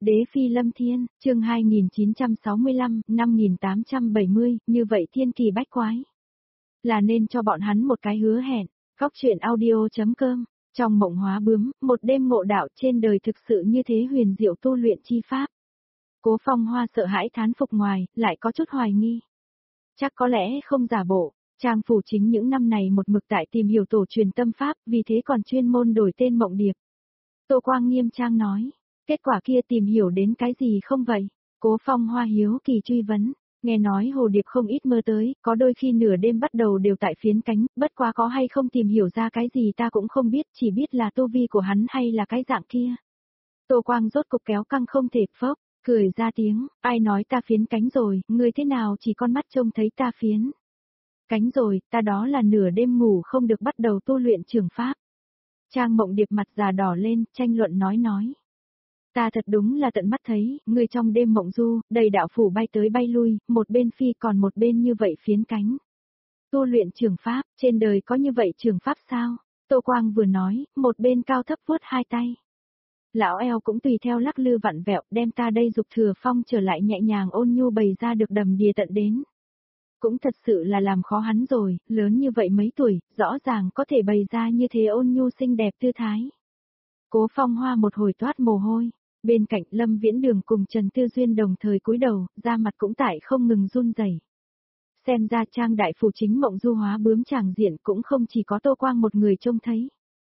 Đế phi lâm thiên, chương 2965, 5870, như vậy thiên kỳ bách quái. Là nên cho bọn hắn một cái hứa hẹn. Góc truyện audio.com. Trong mộng hóa bướm, một đêm ngộ đạo trên đời thực sự như thế huyền diệu tu luyện chi pháp. Cố Phong Hoa sợ hãi thán phục ngoài, lại có chút hoài nghi. Chắc có lẽ không giả bộ, Trang Phủ Chính những năm này một mực tại tìm hiểu tổ truyền tâm pháp, vì thế còn chuyên môn đổi tên Mộng Điệp. Tô Quang nghiêm trang nói, kết quả kia tìm hiểu đến cái gì không vậy? Cố Phong Hoa hiếu kỳ truy vấn, nghe nói Hồ Điệp không ít mơ tới, có đôi khi nửa đêm bắt đầu đều tại phiến cánh, bất quá có hay không tìm hiểu ra cái gì ta cũng không biết, chỉ biết là tu vi của hắn hay là cái dạng kia. Tô Quang rốt cục kéo căng không thể phốc, cười ra tiếng, ai nói ta phiến cánh rồi, ngươi thế nào chỉ con mắt trông thấy ta phiến cánh rồi, ta đó là nửa đêm ngủ không được bắt đầu tu luyện trường pháp. Trang Mộng Điệp mặt già đỏ lên, tranh luận nói. Ta thật đúng là tận mắt thấy, ngươi trong đêm mộng du, đầy đạo phủ bay tới bay lui, một bên phi còn một bên như vậy phiến cánh. Tu luyện trường pháp, trên đời có như vậy trường pháp sao? Tô Quang vừa nói, một bên cao thấp vuốt hai tay. Lão eo cũng tùy theo lắc lư vặn vẹo, đem ta đây dục thừa phong trở lại nhẹ nhàng ôn nhu bày ra được đầm đìa tận đến. Cũng thật sự là làm khó hắn rồi, lớn như vậy mấy tuổi, rõ ràng có thể bày ra như thế ôn nhu xinh đẹp tư thái. Cố Phong Hoa một hồi toát mồ hôi, bên cạnh Lâm Viễn Đường cùng Trần Tư Duyên đồng thời cúi đầu, da mặt cũng tại không ngừng run rẩy. Xem ra Trang đại phủ chính mộng du hóa bướm tràng diện cũng không chỉ có Tô Quang một người trông thấy.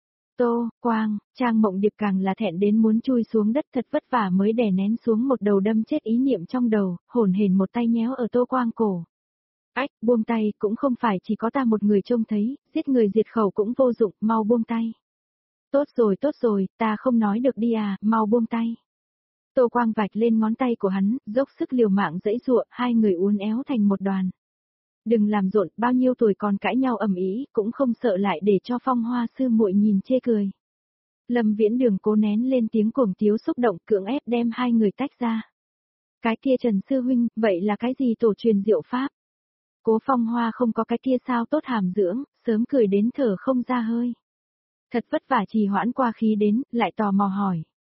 Tô, Quang, Trang Mộng Điệp càng là thẹn đến muốn chui xuống đất thật vất vả mới đè nén xuống một đầu đâm chết ý niệm trong đầu, hồn hển một tay nhéo ở Tô Quang cổ. Ách, buông tay, cũng không phải chỉ có ta một người trông thấy, giết người diệt khẩu cũng vô dụng, mau buông tay. Tốt rồi, ta không nói được đi à, mau buông tay. Tô Quang vạch lên ngón tay của hắn, dốc sức liều mạng giãy giụa, hai người uốn éo thành một đoàn. Đừng làm rộn, bao nhiêu tuổi còn cãi nhau ầm ĩ, cũng không sợ lại để cho Phong Hoa sư muội nhìn chê cười. Lâm Viễn Đường cố nén lên tiếng cuồng tiếu xúc động, cưỡng ép đem hai người tách ra. Cái kia Trần sư huynh, vậy là cái gì tổ truyền diệu pháp? Cố Phong Hoa không có cái kia sao tốt hàm dưỡng, sớm cười đến thở không ra hơi. Thật vất vả trì hoãn qua khí đến, lại tò mò hỏi.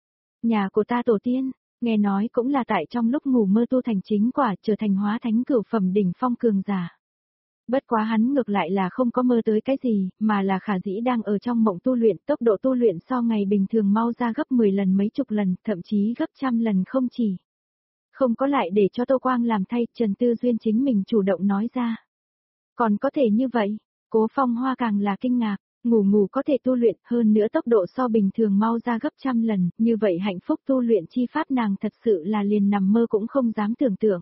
Nhà của ta tổ tiên, nghe nói cũng là tại trong lúc ngủ mơ tu thành chính quả, trở thành hóa thánh cửu phẩm đỉnh phong cường giả. Bất quá hắn ngược lại là không có mơ tới cái gì, mà là khả dĩ đang ở trong mộng tu luyện, tốc độ tu luyện so ngày bình thường mau ra gấp 10 lần mấy chục lần, thậm chí gấp trăm lần không chỉ. Không có lại để cho Tô Quang làm thay, Trần Tư Duyên chính mình chủ động nói ra. Còn có thể như vậy, Cố Phong Hoa càng là kinh ngạc, ngủ có thể tu luyện, hơn nữa tốc độ so bình thường mau ra gấp trăm lần, như vậy hạnh phúc tu luyện chi pháp nàng thật sự là liền nằm mơ cũng không dám tưởng tượng.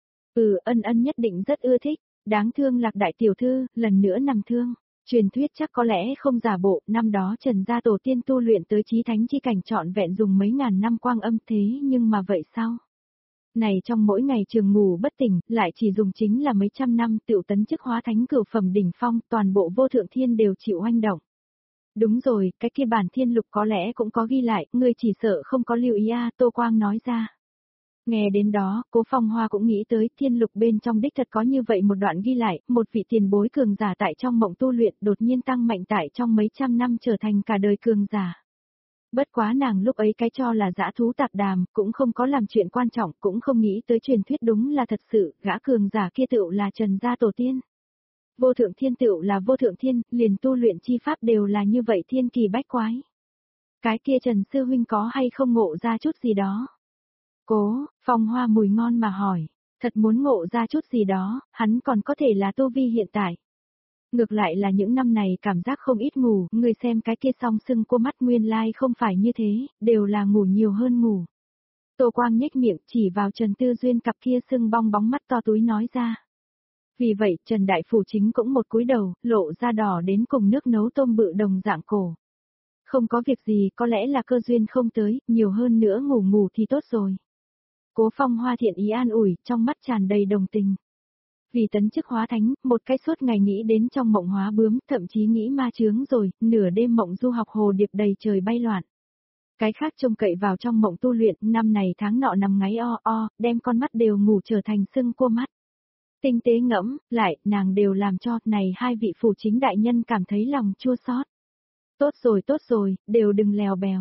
Ân nhất định rất ưa thích, đáng thương Lạc đại tiểu thư, lần nữa nằm thương. Truyền thuyết chắc có lẽ không giả bộ, năm đó Trần gia tổ tiên tu luyện tới chí thánh chi cảnh trọn vẹn dùng mấy ngàn năm quang âm thế nhưng mà vậy sao? Này trong mỗi ngày trường ngủ bất tỉnh, lại chỉ dùng chính là mấy trăm năm tựu tấn chức hóa thánh cửu phẩm đỉnh phong, toàn bộ vô thượng thiên đều chịu oanh động. Đúng rồi, cái kia bản thiên lục có lẽ cũng có ghi lại, ngươi chỉ sợ không có lưu ý à, Tô Quang nói ra. Nghe đến đó, Cố Phong Hoa cũng nghĩ tới thiên lục bên trong đích thật có như vậy một đoạn ghi lại, một vị tiền bối cường giả tại trong mộng tu luyện đột nhiên tăng mạnh tại trong mấy trăm năm trở thành cả đời cường giả. Bất quá nàng lúc ấy cái cho là dã thú tạp đàm, cũng không có làm chuyện quan trọng, cũng không nghĩ tới truyền thuyết đúng là thật sự, gã cường giả kia tựu là Trần gia tổ tiên. Vô thượng thiên tựu là vô thượng thiên, liền tu luyện chi pháp đều là như vậy thiên kỳ bách quái. Cái kia Trần sư huynh có hay không ngộ ra chút gì đó? Cố, Phong Hoa mùi ngon mà hỏi, thật muốn ngộ ra chút gì đó, hắn còn có thể là tu vi hiện tại. Ngược lại là những năm này cảm giác không ít ngủ, người xem cái kia song sưng cô mắt nguyên lai không phải như thế, đều là ngủ nhiều hơn ngủ. Tô Quang nhếch miệng chỉ vào Trần Tư Duyên cặp kia sưng bong bóng mắt to túi nói ra. Vì vậy Trần Đại Phủ Chính cũng một cúi đầu, lộ ra đỏ đến cùng nước nấu tôm bự đồng dạng cổ. Không có việc gì, có lẽ là cơ duyên không tới, nhiều hơn nữa ngủ thì tốt rồi. Cố Phong Hoa thiện ý an ủi, trong mắt tràn đầy đồng tình. Vì tấn chức hóa thánh, một cái suốt ngày nghĩ đến trong mộng hóa bướm, thậm chí nghĩ ma chướng rồi, nửa đêm mộng du học hồ điệp đầy trời bay loạn. Cái khác trông cậy vào trong mộng tu luyện, năm này tháng nọ nằm ngáy đem con mắt đều ngủ trở thành sưng cua mắt. Tinh tế ngẫm, lại, nàng đều làm cho, này hai vị phủ chính đại nhân cảm thấy lòng chua xót. Tốt rồi, đều đừng lèo bèo.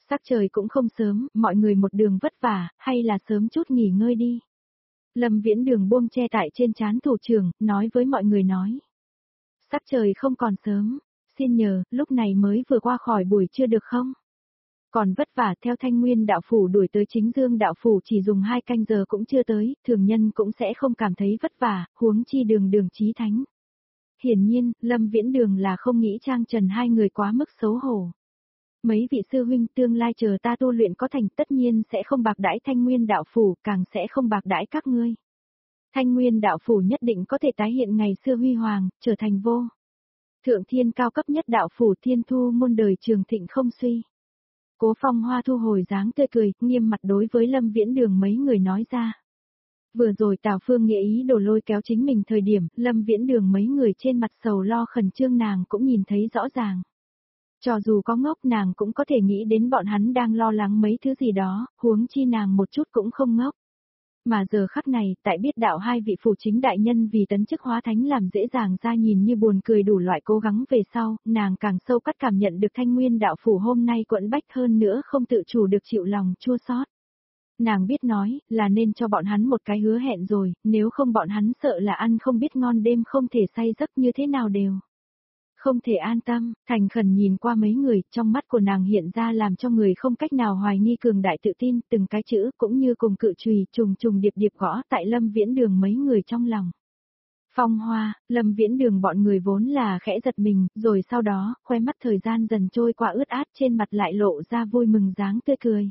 Sắc trời cũng không sớm, mọi người một đường vất vả, hay là sớm chút nghỉ ngơi đi. Lâm Viễn Đường buông che tại trên trán thủ trưởng, nói với mọi người nói. Sắc trời không còn sớm, xin nhờ, lúc này mới vừa qua khỏi buổi trưa được không? Còn vất vả theo Thanh Nguyên đạo phủ đuổi tới Chính Dương đạo phủ chỉ dùng 2 canh giờ cũng chưa tới, thường nhân cũng sẽ không cảm thấy vất vả, huống chi Đường Đường chí thánh. Hiển nhiên, Lâm Viễn Đường là không nghĩ Trang Trần hai người quá mức xấu hổ. Mấy vị sư huynh tương lai chờ ta tu luyện có thành tất nhiên sẽ không bạc đãi Thanh Nguyên đạo phủ, càng sẽ không bạc đãi các ngươi. Thanh Nguyên đạo phủ nhất định có thể tái hiện ngày xưa huy hoàng, trở thành vô. Thượng thiên cao cấp nhất đạo phủ Thiên Thu muôn đời trường thịnh không suy. Cố Phong Hoa thu hồi dáng tươi cười, nghiêm mặt đối với Lâm Viễn Đường mấy người nói ra. Vừa rồi Tào Phương Nghĩa ý đồ lôi kéo chính mình thời điểm, Lâm Viễn Đường mấy người trên mặt sầu lo khẩn trương nàng cũng nhìn thấy rõ ràng. Cho dù có ngốc nàng cũng có thể nghĩ đến bọn hắn đang lo lắng mấy thứ gì đó, huống chi nàng một chút cũng không ngốc. Mà giờ khắc này, tại biết đạo hai vị phụ chính đại nhân vì tấn chức hóa thánh làm dễ dàng ra nhìn như buồn cười đủ loại cố gắng về sau, nàng càng sâu cắt cảm nhận được Thanh Nguyên đạo phủ hôm nay quẫn bách hơn nữa không tự chủ được chịu lòng chua xót. Nàng biết nói, là nên cho bọn hắn một cái hứa hẹn rồi, nếu không bọn hắn sợ là ăn không biết ngon đêm không thể say giấc như thế nào đều. Không thể an tâm, thành khẩn nhìn qua mấy người, trong mắt của nàng hiện ra làm cho người không cách nào hoài nghi cường đại tự tin, từng cái chữ cũng như cùng cự chùy trùng trùng điệp điệp gõ tại Lâm Viễn Đường mấy người trong lòng. Phong Hoa, Lâm Viễn Đường bọn người vốn là khẽ giật mình, rồi sau đó, khoe mắt thời gian dần trôi qua ướt át trên mặt lại lộ ra vui mừng dáng tươi cười.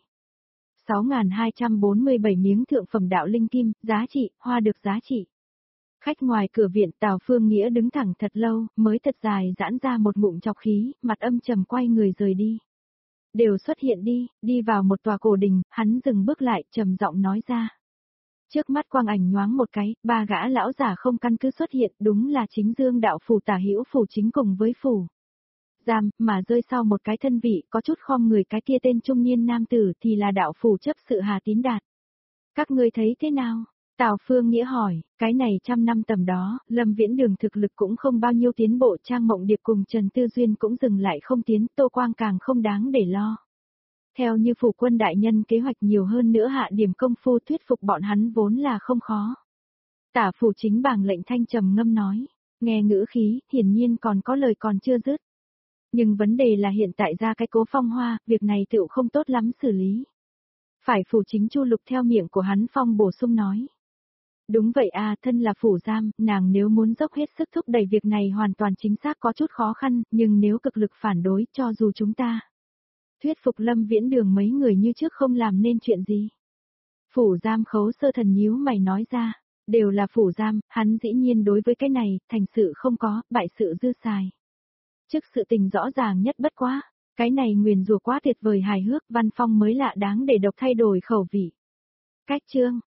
6.247 miếng thượng phẩm đạo linh kim, giá trị, hoa được giá trị. Khách ngoài cửa viện Tào Phương Nghĩa đứng thẳng thật lâu, mới thật dài giãn ra một ngụm chọc khí, mặt âm trầm quay người rời đi. Đều xuất hiện đi, đi vào một tòa cổ đình, hắn dừng bước lại, trầm giọng nói ra. Trước mắt quang ảnh nhoáng một cái, ba gã lão giả không căn cứ xuất hiện, đúng là Chính Dương đạo phủ tả hữu phủ chính cùng với phủ giam, mà rơi sau một cái thân vị, có chút khom người cái kia tên trung niên nam tử thì là đạo phủ chấp sự Hà Tín Đạt. Các ngươi thấy thế nào? Tào Phương Nghĩa hỏi, cái này 100 năm tầm đó, Lâm Viễn Đường thực lực cũng không bao nhiêu tiến bộ, Trang Mộng Điệp cùng Trần Tư Duyên cũng dừng lại không tiến, Tô Quang càng không đáng để lo. Theo như phủ quân đại nhân kế hoạch nhiều hơn nữa hạ điểm công phu thuyết phục bọn hắn vốn là không khó. Tả phủ chính bảng lệnh thanh trầm ngâm nói, nghe ngữ khí, hiển nhiên còn có lời còn chưa dứt. Nhưng vấn đề là hiện tại ra cái Cố Phong Hoa, việc này tựu không tốt lắm xử lý. Phải phủ chính Chu Lục theo miệng của hắn Phong bổ sung nói. Đúng vậy à, thân là phủ giam, nàng nếu muốn dốc hết sức thúc đẩy việc này hoàn toàn chính xác có chút khó khăn, nhưng nếu cực lực phản đối cho dù chúng ta thuyết phục Lâm Viễn Đường mấy người như trước không làm nên chuyện gì. Phủ giam Khấu Sơ Thần nhíu mày nói ra, đều là phủ giam, hắn dĩ nhiên đối với cái này, thành sự không có, bại sự dư xài. Trước sự tình rõ ràng nhất bất quá, cái này nguyền rủa quá tuyệt vời hài hước Văn Phong mới lạ đáng để độc thay đổi khẩu vị. Cách chương